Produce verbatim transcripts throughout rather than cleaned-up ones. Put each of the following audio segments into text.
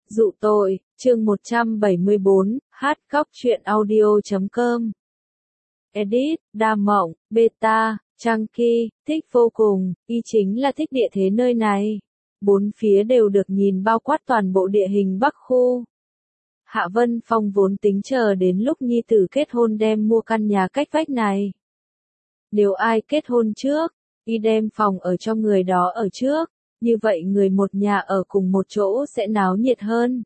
Dụ tội, chương một trăm bảy mươi bốn, hát khóc truyện audio.com. Edit, Đa Mộng, Beta, Chunky, thích vô cùng, y chính là thích địa thế nơi này. Bốn phía đều được nhìn bao quát toàn bộ địa hình Bắc khu. Hạ Vân Phong vốn tính chờ đến lúc nhi tử kết hôn đem mua căn nhà cách vách này. Nếu ai kết hôn trước, y đem phòng ở cho người đó ở trước, như vậy người một nhà ở cùng một chỗ sẽ náo nhiệt hơn.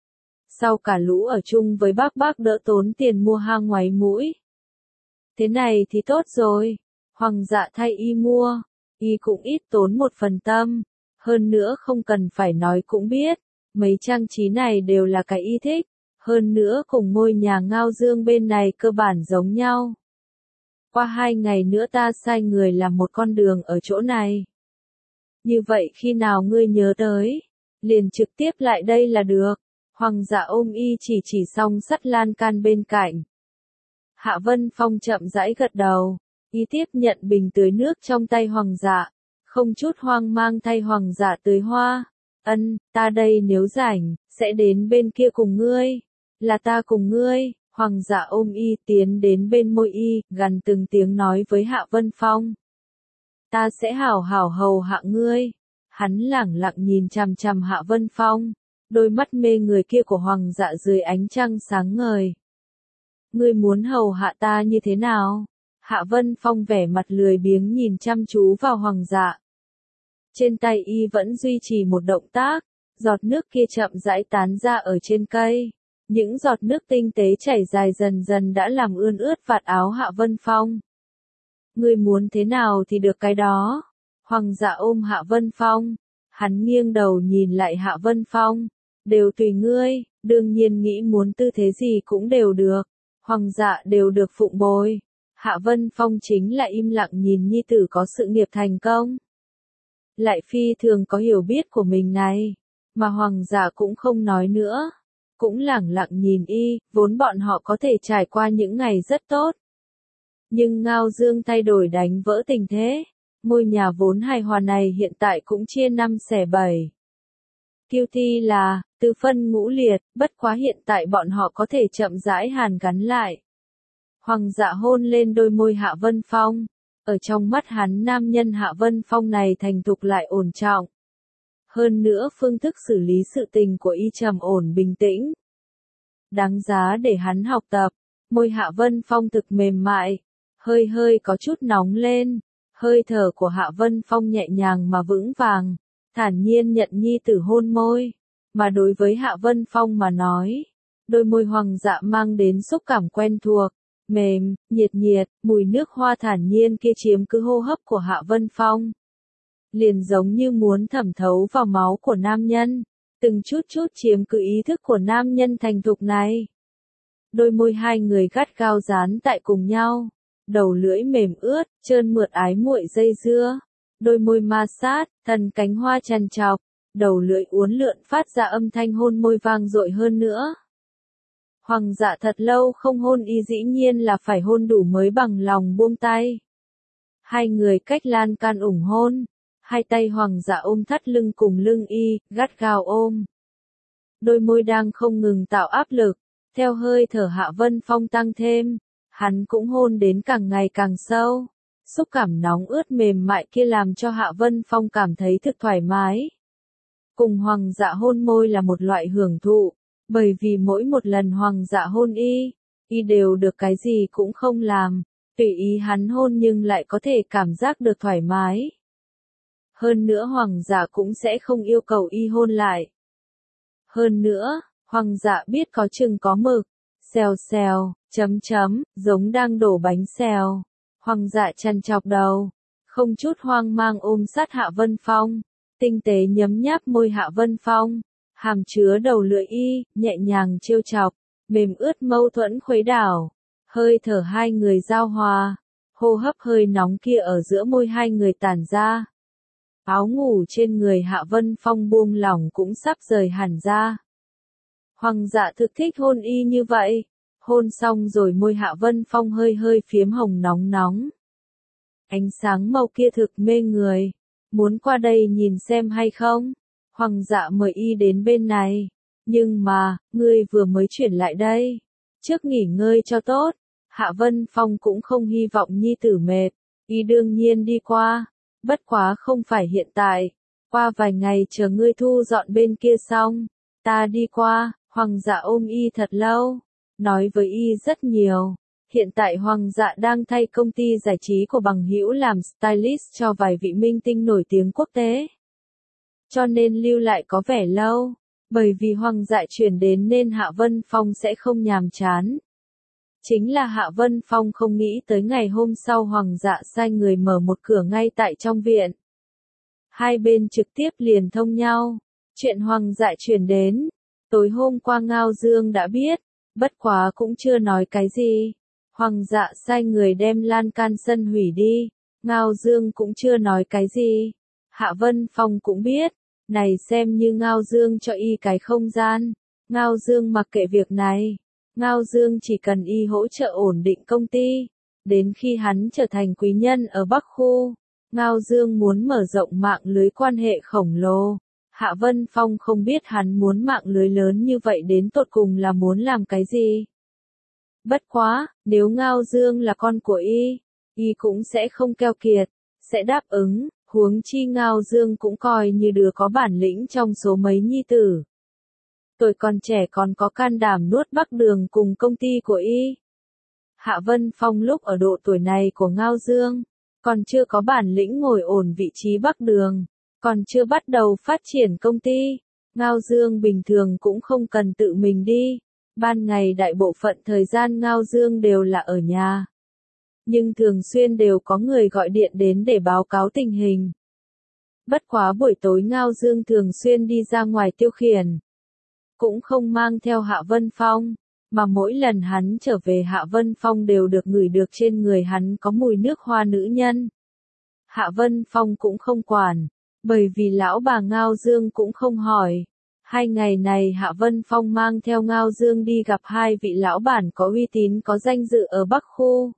Sau cả lũ ở chung với bác bác đỡ tốn tiền mua hang ngoáy mũi. Thế này thì tốt rồi, Hoàng dạ thay y mua, y cũng ít tốn một phần tâm, hơn nữa không cần phải nói cũng biết, mấy trang trí này đều là cái y thích, hơn nữa cùng ngôi nhà Ngao Dương bên này cơ bản giống nhau. Qua hai ngày nữa ta sai người làm một con đường ở chỗ này. Như vậy khi nào ngươi nhớ tới, liền trực tiếp lại đây là được. Hoàng dạ ôm y chỉ chỉ song sắt lan can bên cạnh. Hạ Vân Phong chậm rãi gật đầu, y tiếp nhận bình tưới nước trong tay Hoàng dạ, không chút hoang mang thay Hoàng dạ tưới hoa. Ân, ta đây nếu rảnh, sẽ đến bên kia cùng ngươi, là ta cùng ngươi. Hoàng dạ ôm y tiến đến bên môi y, gần từng tiếng nói với Hạ Vân Phong. Ta sẽ hảo hảo hầu hạ ngươi. Hắn lẳng lặng nhìn chằm chằm Hạ Vân Phong, đôi mắt mê người kia của Hoàng dạ dưới ánh trăng sáng ngời. Ngươi muốn hầu hạ ta như thế nào? Hạ Vân Phong vẻ mặt lười biếng nhìn chăm chú vào Hoàng dạ. Trên tay y vẫn duy trì một động tác, giọt nước kia chậm rãi tán ra ở trên cây. Những giọt nước tinh tế chảy dài dần dần đã làm ươn ướt vạt áo Hạ Vân Phong. Ngươi muốn thế nào thì được cái đó. Hoàng dạ ôm Hạ Vân Phong, hắn nghiêng đầu nhìn lại Hạ Vân Phong, đều tùy ngươi, đương nhiên nghĩ muốn tư thế gì cũng đều được, Hoàng dạ đều được phụng bồi. Hạ Vân Phong chính là im lặng nhìn nhi tử có sự nghiệp thành công. Lại phi thường có hiểu biết của mình này, mà Hoàng dạ cũng không nói nữa, cũng lẳng lặng nhìn y, vốn bọn họ có thể trải qua những ngày rất tốt. Nhưng Ngao Dương thay đổi đánh vỡ tình thế. Ngôi nhà vốn hài hòa này hiện tại cũng chia năm xẻ bảy. Kiêu thi là, tứ phân ngũ liệt, bất quá hiện tại bọn họ có thể chậm rãi hàn gắn lại. Hoàng dạ hôn lên đôi môi Hạ Vân Phong. Ở trong mắt hắn nam nhân Hạ Vân Phong này thành thục lại ổn trọng. Hơn nữa phương thức xử lý sự tình của y trầm ổn bình tĩnh. Đáng giá để hắn học tập. Môi Hạ Vân Phong thực mềm mại, hơi hơi có chút nóng lên. Hơi thở của Hạ Vân Phong nhẹ nhàng mà vững vàng, thản nhiên nhận nhi tử hôn môi. Mà đối với Hạ Vân Phong mà nói, đôi môi Hoàng dạ mang đến xúc cảm quen thuộc, mềm, nhiệt nhiệt, mùi nước hoa thản nhiên kia chiếm cứ hô hấp của Hạ Vân Phong. Liền giống như muốn thẩm thấu vào máu của nam nhân, từng chút chút chiếm cứ ý thức của nam nhân thành thục này. Đôi môi hai người gắt gao dán tại cùng nhau. Đầu lưỡi mềm ướt, trơn mượt ái muội dây dưa, đôi môi ma sát, thân cánh hoa chằn chọc, đầu lưỡi uốn lượn phát ra âm thanh hôn môi vang dội hơn nữa. Hoàng dạ thật lâu không hôn y dĩ nhiên là phải hôn đủ mới bằng lòng buông tay. Hai người cách lan can ủng hôn, hai tay Hoàng dạ ôm thắt lưng cùng lưng y, gắt gao ôm. Đôi môi đang không ngừng tạo áp lực, theo hơi thở Hạ Vân Phong tăng thêm. Hắn cũng hôn đến càng ngày càng sâu, xúc cảm nóng ướt mềm mại kia làm cho Hạ Vân Phong cảm thấy thực thoải mái. Cùng Hoàng dạ hôn môi là một loại hưởng thụ, bởi vì mỗi một lần Hoàng dạ hôn y, y đều được cái gì cũng không làm, tùy ý hắn hôn nhưng lại có thể cảm giác được thoải mái. Hơn nữa Hoàng dạ cũng sẽ không yêu cầu y hôn lại. Hơn nữa, Hoàng dạ biết có chừng có mực. Xèo xèo, chấm chấm, giống đang đổ bánh xèo. Hoàng dạ chằn chọc đầu, không chút hoang mang ôm sát Hạ Vân Phong, tinh tế nhấm nháp môi Hạ Vân Phong, hàm chứa đầu lưỡi y, nhẹ nhàng trêu chọc, mềm ướt mâu thuẫn khuấy đảo, hơi thở hai người giao hòa, hô hấp hơi nóng kia ở giữa môi hai người tản ra. Áo ngủ trên người Hạ Vân Phong buông lỏng cũng sắp rời hẳn ra. Hoàng dạ thực thích hôn y như vậy, hôn xong rồi môi Hạ Vân Phong hơi hơi phiếm hồng nóng nóng. Ánh sáng màu kia thực mê người, muốn qua đây nhìn xem hay không? Hoàng dạ mời y đến bên này, Nhưng mà, ngươi vừa mới chuyển lại đây. Trước nghỉ ngơi cho tốt. Hạ Vân Phong cũng không hy vọng nhi tử mệt. Y đương nhiên đi qua. Bất quá không phải hiện tại. Qua vài ngày chờ ngươi thu dọn bên kia xong. Ta đi qua. Hoàng dạ ôm Y thật lâu. Nói với Y rất nhiều. Hiện tại Hoàng dạ đang thay công ty giải trí của bằng hữu làm stylist cho vài vị minh tinh nổi tiếng quốc tế. Cho nên lưu lại có vẻ lâu. Bởi vì Hoàng dạ chuyển đến nên Hạ Vân Phong sẽ không nhàm chán. Chính là Hạ Vân Phong không nghĩ tới ngày hôm sau Hoàng dạ sai người mở một cửa ngay tại trong viện. Hai bên trực tiếp liền thông nhau. Chuyện Hoàng dạ chuyển đến. Tối hôm qua Ngao Dương đã biết. Bất quá cũng chưa nói cái gì. Hoàng dạ sai người đem lan can sân hủy đi. Ngao Dương cũng chưa nói cái gì. Hạ Vân Phong cũng biết. Này xem như Ngao Dương cho Y cái không gian. Ngao Dương mặc kệ việc này. Ngao Dương chỉ cần Y hỗ trợ ổn định công ty. Đến khi hắn trở thành quý nhân ở Bắc Khu. Ngao Dương muốn mở rộng mạng lưới quan hệ khổng lồ. Hạ Vân Phong không biết hắn muốn mạng lưới lớn như vậy đến tột cùng là muốn làm cái gì. Bất quá, nếu Ngao Dương là con của Y, Y cũng sẽ không keo kiệt, sẽ đáp ứng, huống chi Ngao Dương cũng coi như đứa có bản lĩnh trong số mấy nhi tử. Tuổi còn trẻ còn có can đảm nuốt Bắc Đường cùng công ty của Y. Hạ Vân Phong lúc ở độ tuổi này của Ngao Dương, còn chưa có bản lĩnh ngồi ổn vị trí Bắc Đường, còn chưa bắt đầu phát triển công ty. Ngao Dương bình thường cũng không cần tự mình đi. Ban ngày đại bộ phận thời gian Ngao Dương đều là ở nhà. Nhưng thường xuyên đều có người gọi điện đến để báo cáo tình hình. Bất quá buổi tối Ngao Dương thường xuyên đi ra ngoài tiêu khiển. Cũng không mang theo Hạ Vân Phong, mà mỗi lần hắn trở về Hạ Vân Phong đều được ngửi được trên người hắn có mùi nước hoa nữ nhân. Hạ Vân Phong cũng không quản, bởi vì lão bà Ngao Dương cũng không hỏi. Hai ngày này Hạ Vân Phong mang theo Ngao Dương đi gặp hai vị lão bản có uy tín có danh dự ở Bắc Khu.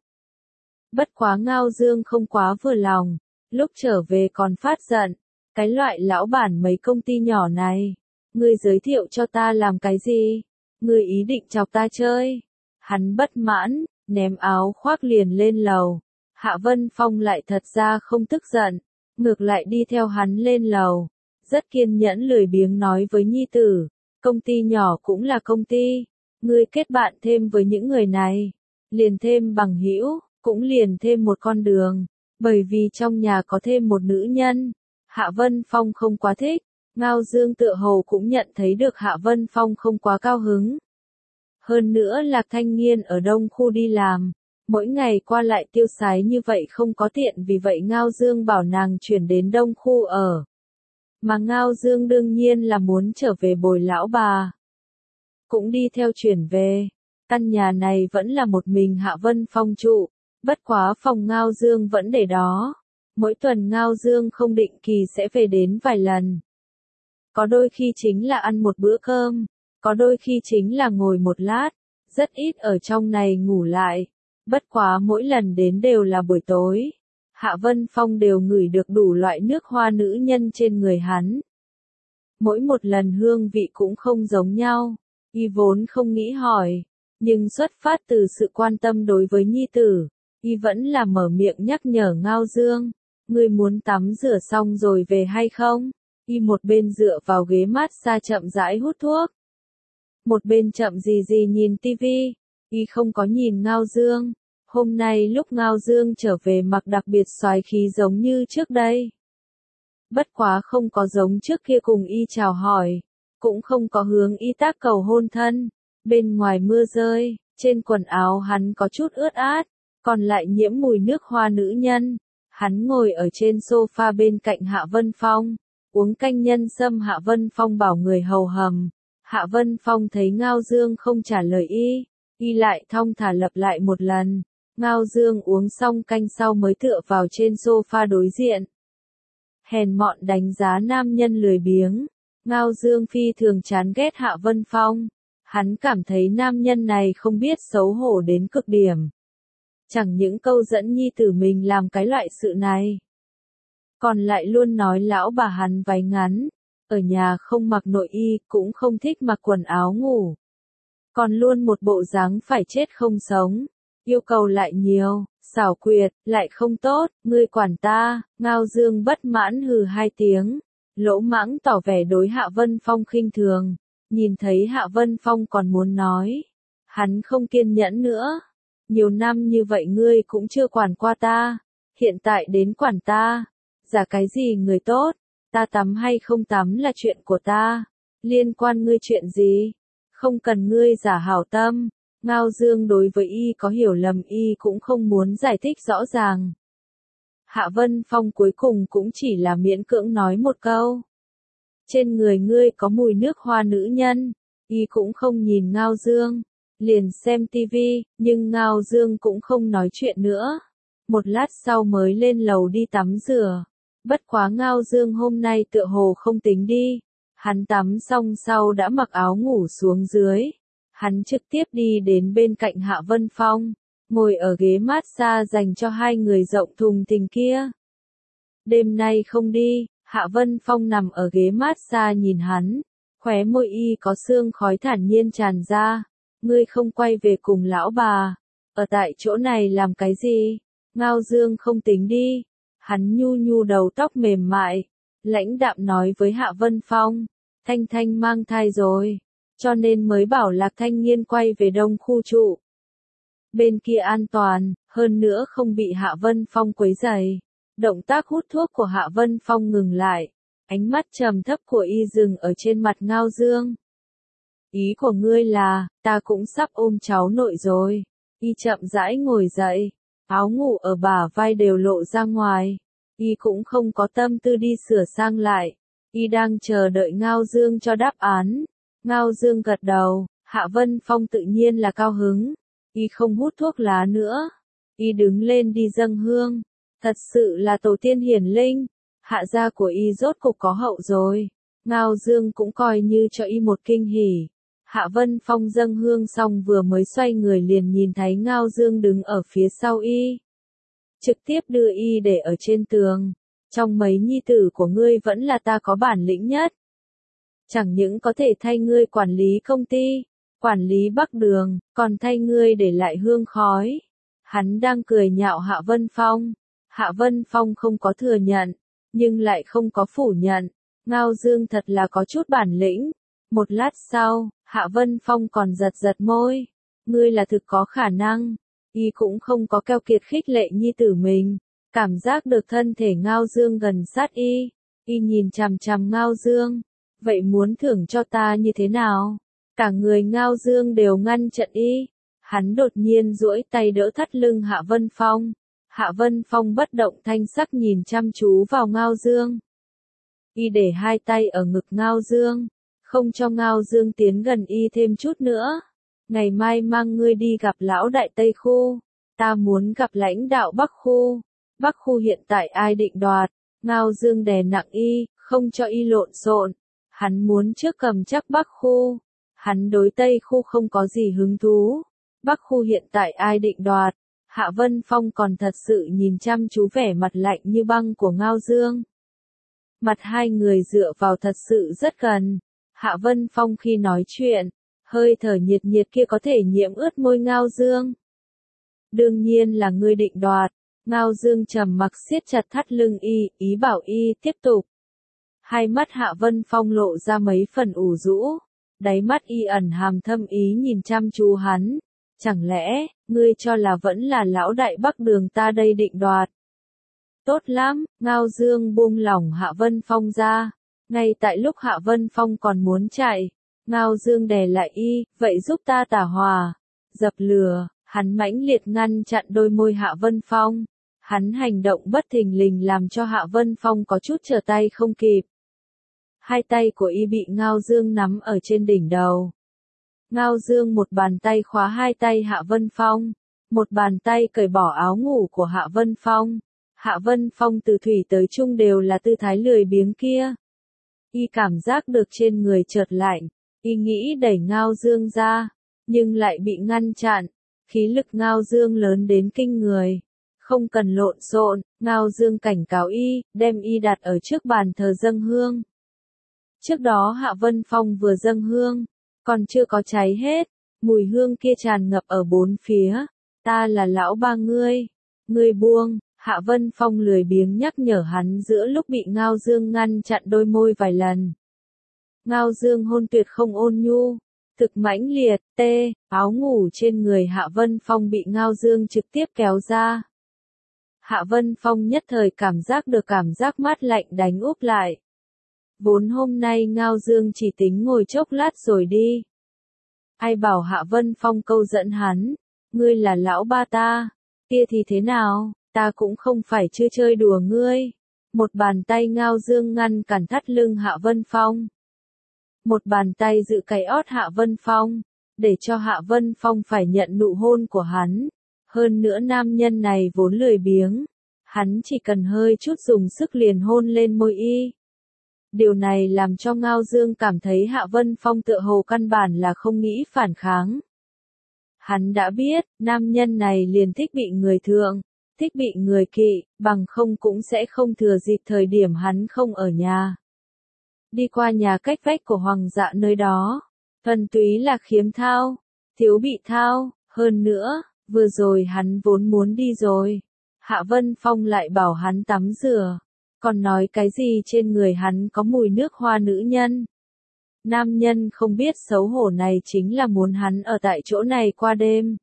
Bất quá Ngao Dương không quá vừa lòng, lúc trở về còn phát giận, cái loại lão bản mấy công ty nhỏ này, ngươi giới thiệu cho ta làm cái gì? Ngươi ý định chọc ta chơi? Hắn bất mãn, ném áo khoác liền lên lầu. Hạ Vân Phong lại thật ra không tức giận, ngược lại đi theo hắn lên lầu. Rất kiên nhẫn lười biếng nói với nhi tử, công ty nhỏ cũng là công ty, ngươi kết bạn thêm với những người này, liền thêm bằng hữu, cũng liền thêm một con đường, bởi vì trong nhà có thêm một nữ nhân. Hạ Vân Phong không quá thích, Ngao Dương tựa hồ cũng nhận thấy được Hạ Vân Phong không quá cao hứng. Hơn nữa Lạc Thanh Nghiên ở Đông Khu đi làm, mỗi ngày qua lại tiêu xái như vậy không có tiện, vì vậy Ngao Dương bảo nàng chuyển đến Đông Khu ở. Mà Ngao Dương đương nhiên là muốn trở về bồi lão bà. Cũng đi theo chuyển về. Căn nhà này vẫn là một mình Hạ Vân Phong trụ. Bất quá phòng Ngao Dương vẫn để đó. Mỗi tuần Ngao Dương không định kỳ sẽ về đến vài lần. Có đôi khi chính là ăn một bữa cơm. Có đôi khi chính là ngồi một lát. Rất ít ở trong này ngủ lại. Bất quá mỗi lần đến đều là buổi tối. Hạ Vân Phong đều ngửi được đủ loại nước hoa nữ nhân trên người hắn. Mỗi một lần hương vị cũng không giống nhau. Y vốn không nghĩ hỏi. Nhưng xuất phát từ sự quan tâm đối với nhi tử. Y vẫn là mở miệng nhắc nhở Ngao Dương. Ngươi muốn tắm rửa xong rồi về hay không? Y một bên dựa vào ghế massage chậm rãi hút thuốc. Một bên chậm gì gì nhìn tivi. Y không có nhìn Ngao Dương. Hôm nay lúc Ngao Dương trở về mặc đặc biệt xoái khí giống như trước đây. Bất quá không có giống trước kia cùng Y chào hỏi. Cũng không có hướng Y tác cầu hôn thân. Bên ngoài mưa rơi, trên quần áo hắn có chút ướt át, còn lại nhiễm mùi nước hoa nữ nhân. Hắn ngồi ở trên sofa bên cạnh Hạ Vân Phong, uống canh nhân sâm. Hạ Vân Phong bảo người hầu hầm. Hạ Vân Phong thấy Ngao Dương không trả lời Y, Y lại thong thả lặp lại một lần. Ngao Dương uống xong canh sau mới tựa vào trên sofa đối diện. Hèn mọn đánh giá nam nhân lười biếng. Ngao Dương phi thường chán ghét Hạ Vân Phong. Hắn cảm thấy nam nhân này không biết xấu hổ đến cực điểm. Chẳng những câu dẫn nhi tử mình làm cái loại sự này. Còn lại luôn nói lão bà hắn váy ngắn. ở nhà không mặc nội y, cũng không thích mặc quần áo ngủ. Còn luôn một bộ dáng phải chết không sống, yêu cầu lại nhiều, xảo quyệt, lại không tốt, ngươi quản ta, Ngao Dương bất mãn hừ hai tiếng, lỗ mãng tỏ vẻ đối Hạ Vân Phong khinh thường, nhìn thấy Hạ Vân Phong còn muốn nói, hắn không kiên nhẫn nữa, nhiều năm như vậy ngươi cũng chưa quản qua ta, hiện tại đến quản ta, giả cái gì người tốt, ta tắm hay không tắm là chuyện của ta, liên quan ngươi chuyện gì, không cần ngươi giả hảo tâm. Ngao Dương đối với y có hiểu lầm y cũng không muốn giải thích rõ ràng. Hạ Vân Phong cuối cùng cũng chỉ là miễn cưỡng nói một câu. Trên người ngươi có mùi nước hoa nữ nhân, y cũng không nhìn Ngao Dương, liền xem tivi, nhưng Ngao Dương cũng không nói chuyện nữa. Một lát sau mới lên lầu đi tắm rửa. Bất quá Ngao Dương hôm nay tựa hồ không tính đi. Hắn tắm xong sau đã mặc áo ngủ xuống dưới. Hắn trực tiếp đi đến bên cạnh Hạ Vân Phong, ngồi ở ghế massage dành cho hai người rộng thùng thình kia. Đêm nay không đi, Hạ Vân Phong nằm ở ghế massage nhìn hắn, khóe môi y có sương khói thản nhiên tràn ra. Ngươi không quay về cùng lão bà, ở tại chỗ này làm cái gì? Ngao Dương không tính đi. Hắn nhu nhu đầu tóc mềm mại, lãnh đạm nói với Hạ Vân Phong, Thanh Thanh mang thai rồi, cho nên mới bảo Lạc Thanh Nghiên quay về đông khu trụ. Bên kia an toàn, hơn nữa không bị Hạ Vân Phong quấy rầy. Động tác hút thuốc của Hạ Vân Phong ngừng lại, ánh mắt trầm thấp của y dừng ở trên mặt Ngao Dương. Ý của ngươi là, ta cũng sắp ôm cháu nội rồi. Y chậm rãi ngồi dậy, áo ngủ ở bả vai đều lộ ra ngoài. Y cũng không có tâm tư đi sửa sang lại. Y đang chờ đợi Ngao Dương cho đáp án. Ngao Dương gật đầu, Hạ Vân Phong tự nhiên là cao hứng. Y không hút thuốc lá nữa. Y đứng lên đi dâng hương. Thật sự là tổ tiên hiển linh. Hạ gia của y rốt cục có hậu rồi. Ngao Dương cũng coi như cho y một kinh hỉ. Hạ Vân Phong dâng hương xong vừa mới xoay người liền nhìn thấy Ngao Dương đứng ở phía sau y. Trực tiếp đưa y để ở trên tường. Trong mấy nhi tử của ngươi vẫn là ta có bản lĩnh nhất. Chẳng những có thể thay ngươi quản lý công ty, quản lý Bắc Đường, còn thay ngươi để lại hương khói. Hắn đang cười nhạo Hạ Vân Phong. Hạ Vân Phong không có thừa nhận, nhưng lại không có phủ nhận. Ngao Dương thật là có chút bản lĩnh. Một lát sau, Hạ Vân Phong còn giật giật môi. Ngươi là thực có khả năng. Y cũng không có keo kiệt khích lệ nhi tử mình. Cảm giác được thân thể Ngao Dương gần sát y. Y nhìn chằm chằm Ngao Dương. Vậy muốn thưởng cho ta như thế nào? Cả người Ngao Dương đều ngăn chặn y. Hắn đột nhiên duỗi tay đỡ thắt lưng Hạ Vân Phong. Hạ Vân Phong bất động thanh sắc nhìn chăm chú vào Ngao Dương. Y để hai tay ở ngực Ngao Dương. Không cho Ngao Dương tiến gần y thêm chút nữa. Ngày mai mang ngươi đi gặp lão đại Tây Khu. Ta muốn gặp lãnh đạo Bắc Khu. Bắc Khu hiện tại ai định đoạt? Ngao Dương đè nặng y, không cho y lộn xộn. Hắn muốn trước cầm chắc Bắc Khu. Hắn đối Tây Khu không có gì hứng thú. Bắc Khu hiện tại ai định đoạt? Hạ Vân Phong còn thật sự nhìn chăm chú vẻ mặt lạnh như băng của Ngao Dương. Mặt hai người dựa vào thật sự rất gần. Hạ Vân Phong khi nói chuyện, hơi thở nhiệt nhiệt kia có thể nhiễm ướt môi Ngao Dương. Đương nhiên là ngươi định đoạt. Ngao Dương trầm mặc siết chặt thắt lưng y, ý bảo y tiếp tục. Hai mắt Hạ Vân Phong lộ ra mấy phần ủ rũ. Đáy mắt y ẩn hàm thâm ý nhìn chăm chú hắn. Chẳng lẽ, ngươi cho là vẫn là lão đại Bắc Đường ta đây định đoạt? Tốt lắm, Ngao Dương buông lỏng Hạ Vân Phong ra. Ngay tại lúc Hạ Vân Phong còn muốn chạy, Ngao Dương đè lại y, vậy giúp ta tả hòa, dập lửa. Hắn mãnh liệt ngăn chặn đôi môi Hạ Vân Phong. Hắn hành động bất thình lình làm cho Hạ Vân Phong có chút trở tay không kịp. Hai tay của y bị Ngao Dương nắm ở trên đỉnh đầu. Ngao Dương một bàn tay khóa hai tay Hạ Vân Phong, một bàn tay cởi bỏ áo ngủ của Hạ Vân Phong. Hạ Vân Phong từ thủy tới trung đều là tư thái lười biếng kia. Y cảm giác được trên người chợt lạnh, y nghĩ đẩy Ngao Dương ra, nhưng lại bị ngăn chặn. Khí lực Ngao Dương lớn đến kinh người. Không cần lộn xộn, Ngao Dương cảnh cáo y, đem y đặt ở trước bàn thờ dâng hương. Trước đó Hạ Vân Phong vừa dâng hương, còn chưa có cháy hết, mùi hương kia tràn ngập ở bốn phía. Ta là lão ba ngươi, ngươi buông. Hạ Vân Phong lười biếng nhắc nhở hắn giữa lúc bị Ngao Dương ngăn chặn đôi môi vài lần. Ngao Dương hôn tuyệt không ôn nhu, thực mãnh liệt, tê, áo ngủ trên người Hạ Vân Phong bị Ngao Dương trực tiếp kéo ra. Hạ Vân Phong nhất thời cảm giác được cảm giác mát lạnh đánh úp lại. Vốn hôm nay Ngao Dương chỉ tính ngồi chốc lát rồi đi. Ai bảo Hạ Vân Phong câu dẫn hắn, ngươi là lão ba ta, kia thì thế nào, ta cũng không phải chưa chơi đùa ngươi. Một bàn tay Ngao Dương ngăn cản thắt lưng Hạ Vân Phong. Một bàn tay giữ cái ót Hạ Vân Phong, để cho Hạ Vân Phong phải nhận nụ hôn của hắn. Hơn nữa nam nhân này vốn lười biếng, hắn chỉ cần hơi chút dùng sức liền hôn lên môi y. Điều này làm cho Ngao Dương cảm thấy Hạ Vân Phong tựa hồ căn bản là không nghĩ phản kháng. Hắn đã biết, nam nhân này liền thích bị người thượng, thích bị người kỵ, bằng không cũng sẽ không thừa dịp thời điểm hắn không ở nhà. Đi qua nhà cách vách của Hoàng dạ nơi đó, thuần túy là khiếm thao, thiếu bị thao, hơn nữa, vừa rồi hắn vốn muốn đi rồi. Hạ Vân Phong lại bảo hắn tắm rửa, còn nói cái gì trên người hắn có mùi nước hoa nữ nhân. Nam nhân không biết xấu hổ này chính là muốn hắn ở tại chỗ này qua đêm.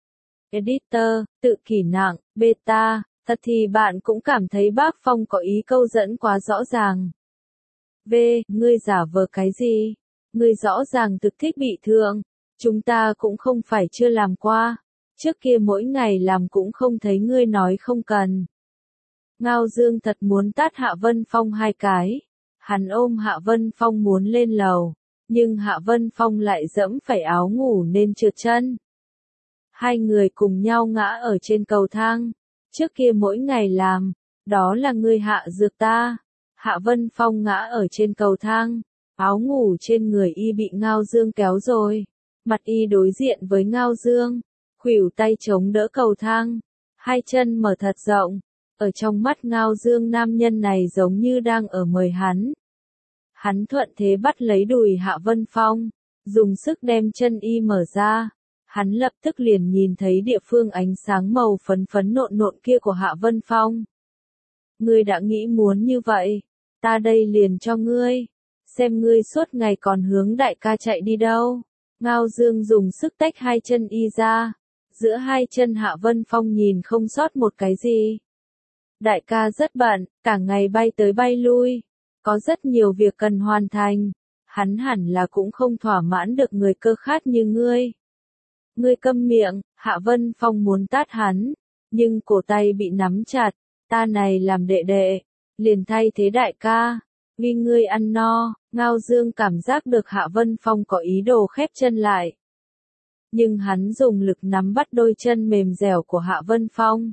Editor, tự kỷ nặng, beta, thật thì bạn cũng cảm thấy bác Phong có ý câu dẫn quá rõ ràng. V, ngươi giả vờ cái gì? Ngươi rõ ràng thực thích bị thương. Chúng ta cũng không phải chưa làm qua. Trước kia mỗi ngày làm cũng không thấy ngươi nói không cần. Ngao Dương thật muốn tát Hạ Vân Phong hai cái. Hắn ôm Hạ Vân Phong muốn lên lầu, nhưng Hạ Vân Phong lại dẫm phải áo ngủ nên trượt chân. Hai người cùng nhau ngã ở trên cầu thang. Trước kia mỗi ngày làm, đó là ngươi hạ dược ta. Hạ Vân Phong ngã ở trên cầu thang, áo ngủ trên người y bị Ngao Dương kéo rồi. Mặt y đối diện với Ngao Dương, khuỷu tay chống đỡ cầu thang, hai chân mở thật rộng. Ở trong mắt Ngao Dương nam nhân này giống như đang ở mời hắn. Hắn thuận thế bắt lấy đùi Hạ Vân Phong, dùng sức đem chân y mở ra. Hắn lập tức liền nhìn thấy địa phương ánh sáng màu phấn phấn nộn nộn kia của Hạ Vân Phong. Ngươi đã nghĩ muốn như vậy, ta đây liền cho ngươi, xem ngươi suốt ngày còn hướng đại ca chạy đi đâu. Ngao Dương dùng sức tách hai chân y ra, giữa hai chân Hạ Vân Phong nhìn không sót một cái gì. Đại ca rất bận, cả ngày bay tới bay lui, có rất nhiều việc cần hoàn thành, hắn hẳn là cũng không thỏa mãn được người cơ khát như ngươi. Ngươi câm miệng, Hạ Vân Phong muốn tát hắn, nhưng cổ tay bị nắm chặt, ta này làm đệ đệ, liền thay thế đại ca, vì ngươi ăn no. Ngao Dương cảm giác được Hạ Vân Phong có ý đồ khép chân lại. Nhưng hắn dùng lực nắm bắt đôi chân mềm dẻo của Hạ Vân Phong.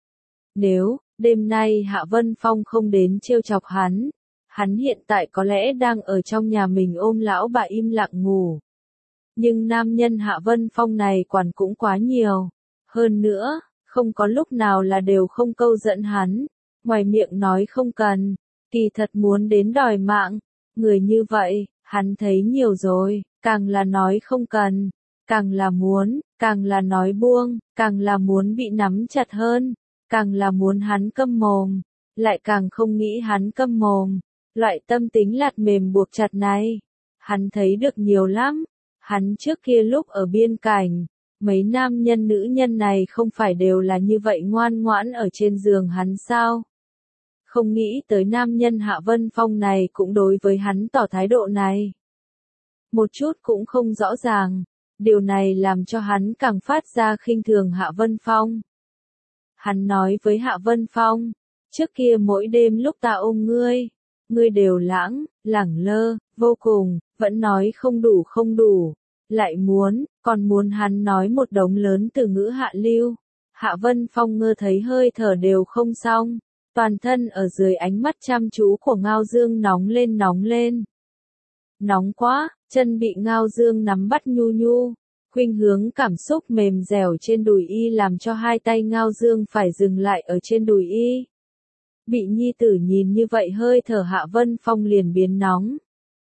Nếu, đêm nay Hạ Vân Phong không đến trêu chọc hắn, hắn hiện tại có lẽ đang ở trong nhà mình ôm lão bà im lặng ngủ. Nhưng nam nhân Hạ Vân Phong này quản cũng quá nhiều. Hơn nữa, không có lúc nào là đều không câu dẫn hắn. Ngoài miệng nói không cần, kỳ thật muốn đến đòi mạng. Người như vậy, hắn thấy nhiều rồi, càng là nói không cần, càng là muốn, càng là nói buông, càng là muốn bị nắm chặt hơn, càng là muốn hắn câm mồm, lại càng không nghĩ hắn câm mồm. Loại tâm tính lạt mềm buộc chặt này, hắn thấy được nhiều lắm. Hắn trước kia lúc ở biên cảnh, mấy nam nhân nữ nhân này không phải đều là như vậy ngoan ngoãn ở trên giường hắn sao? Không nghĩ tới nam nhân Hạ Vân Phong này cũng đối với hắn tỏ thái độ này. Một chút cũng không rõ ràng, điều này làm cho hắn càng phát ra khinh thường Hạ Vân Phong. Hắn nói với Hạ Vân Phong, trước kia mỗi đêm lúc ta ôm ngươi, ngươi đều lãng, lẳng lơ, vô cùng, vẫn nói không đủ không đủ, lại muốn, còn muốn hắn nói một đống lớn từ ngữ hạ lưu. Hạ Vân Phong ngơ thấy hơi thở đều không xong, toàn thân ở dưới ánh mắt chăm chú của Ngao Dương nóng lên nóng lên. Nóng quá, chân bị Ngao Dương nắm bắt nhu nhu, khuynh hướng cảm xúc mềm dẻo trên đùi y làm cho hai tay Ngao Dương phải dừng lại ở trên đùi y. Bị nhi tử nhìn như vậy hơi thở Hạ Vân Phong liền biến nóng.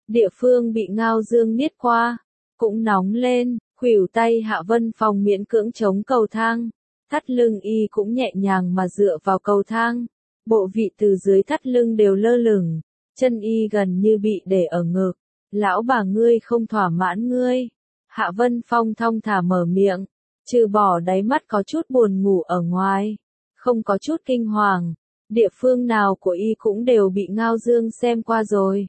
Địa phương bị Ngao Dương niết qua, cũng nóng lên, khuỷu tay Hạ Vân Phong miễn cưỡng chống cầu thang, thắt lưng y cũng nhẹ nhàng mà dựa vào cầu thang, bộ vị từ dưới thắt lưng đều lơ lửng, chân y gần như bị để ở ngực. Lão bà ngươi không thỏa mãn ngươi. Hạ Vân Phong thong thả mở miệng, trừ bỏ đáy mắt có chút buồn ngủ ở ngoài, không có chút kinh hoàng, địa phương nào của y cũng đều bị Ngao Dương xem qua rồi.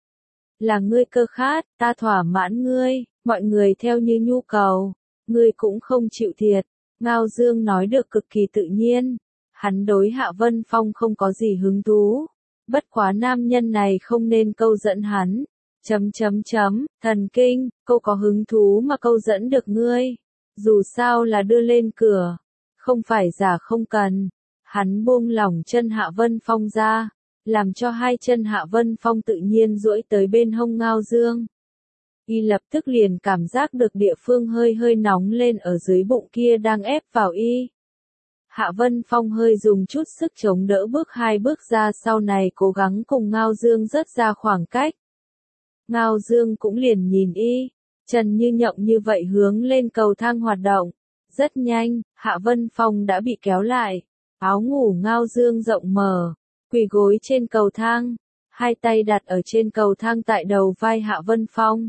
Là ngươi cơ khát, ta thỏa mãn ngươi, mọi người theo như nhu cầu, ngươi cũng không chịu thiệt. Ngao Dương nói được cực kỳ tự nhiên, hắn đối Hạ Vân Phong không có gì hứng thú, bất quá nam nhân này không nên câu dẫn hắn. Chấm chấm chấm, thần kinh, cô có hứng thú mà câu dẫn được ngươi. Dù sao là đưa lên cửa, không phải giả không cần. Hắn buông lỏng chân Hạ Vân Phong ra, làm cho hai chân Hạ Vân Phong tự nhiên duỗi tới bên hông Ngao Dương. Y lập tức liền cảm giác được địa phương hơi hơi nóng lên ở dưới bụng kia đang ép vào y. Hạ Vân Phong hơi dùng chút sức chống đỡ bước hai bước ra sau này cố gắng cùng Ngao Dương rớt ra khoảng cách. Ngao Dương cũng liền nhìn y, chân như nhộng như vậy hướng lên cầu thang hoạt động. Rất nhanh, Hạ Vân Phong đã bị kéo lại, áo ngủ Ngao Dương rộng mở, quỳ gối trên cầu thang, hai tay đặt ở trên cầu thang tại đầu vai Hạ Vân Phong.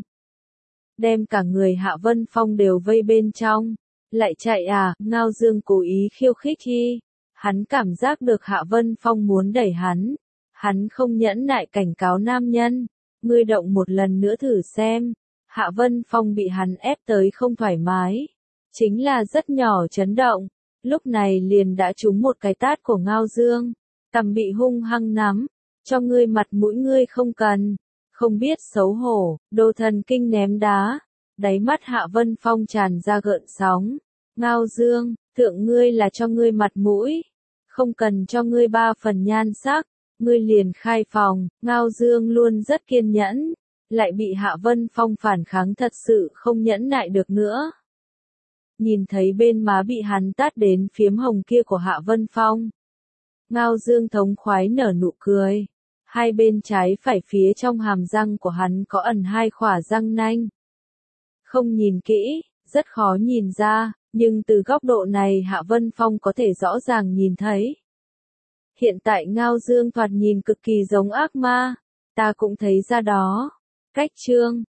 Đem cả người Hạ Vân Phong đều vây bên trong. Lại chạy à, Ngao Dương cố ý khiêu khích y. Hắn cảm giác được Hạ Vân Phong muốn đẩy hắn. Hắn không nhẫn nại cảnh cáo nam nhân. Ngươi động một lần nữa thử xem. Hạ Vân Phong bị hắn ép tới không thoải mái. Chính là rất nhỏ chấn động. Lúc này liền đã trúng một cái tát của Ngao Dương. Cằm bị hung hăng nắm. Cho ngươi mặt mũi ngươi không cần. Không biết xấu hổ, đồ thần kinh ném đá. Đáy mắt Hạ Vân Phong tràn ra gợn sóng. Ngao Dương, thượng ngươi là cho ngươi mặt mũi. Không cần cho ngươi ba phần nhan sắc. Ngươi liền khai phòng. Ngao Dương luôn rất kiên nhẫn. Lại bị Hạ Vân Phong phản kháng thật sự không nhẫn nại được nữa. Nhìn thấy bên má bị hắn tát đến phiếm hồng kia của Hạ Vân Phong. Ngao Dương thống khoái nở nụ cười. Hai bên trái phải phía trong hàm răng của hắn có ẩn hai khỏa răng nanh. Không nhìn kỹ, rất khó nhìn ra, nhưng từ góc độ này Hạ Vân Phong có thể rõ ràng nhìn thấy. Hiện tại Ngao Dương thoạt nhìn cực kỳ giống ác ma, ta cũng thấy ra đó. Cách chương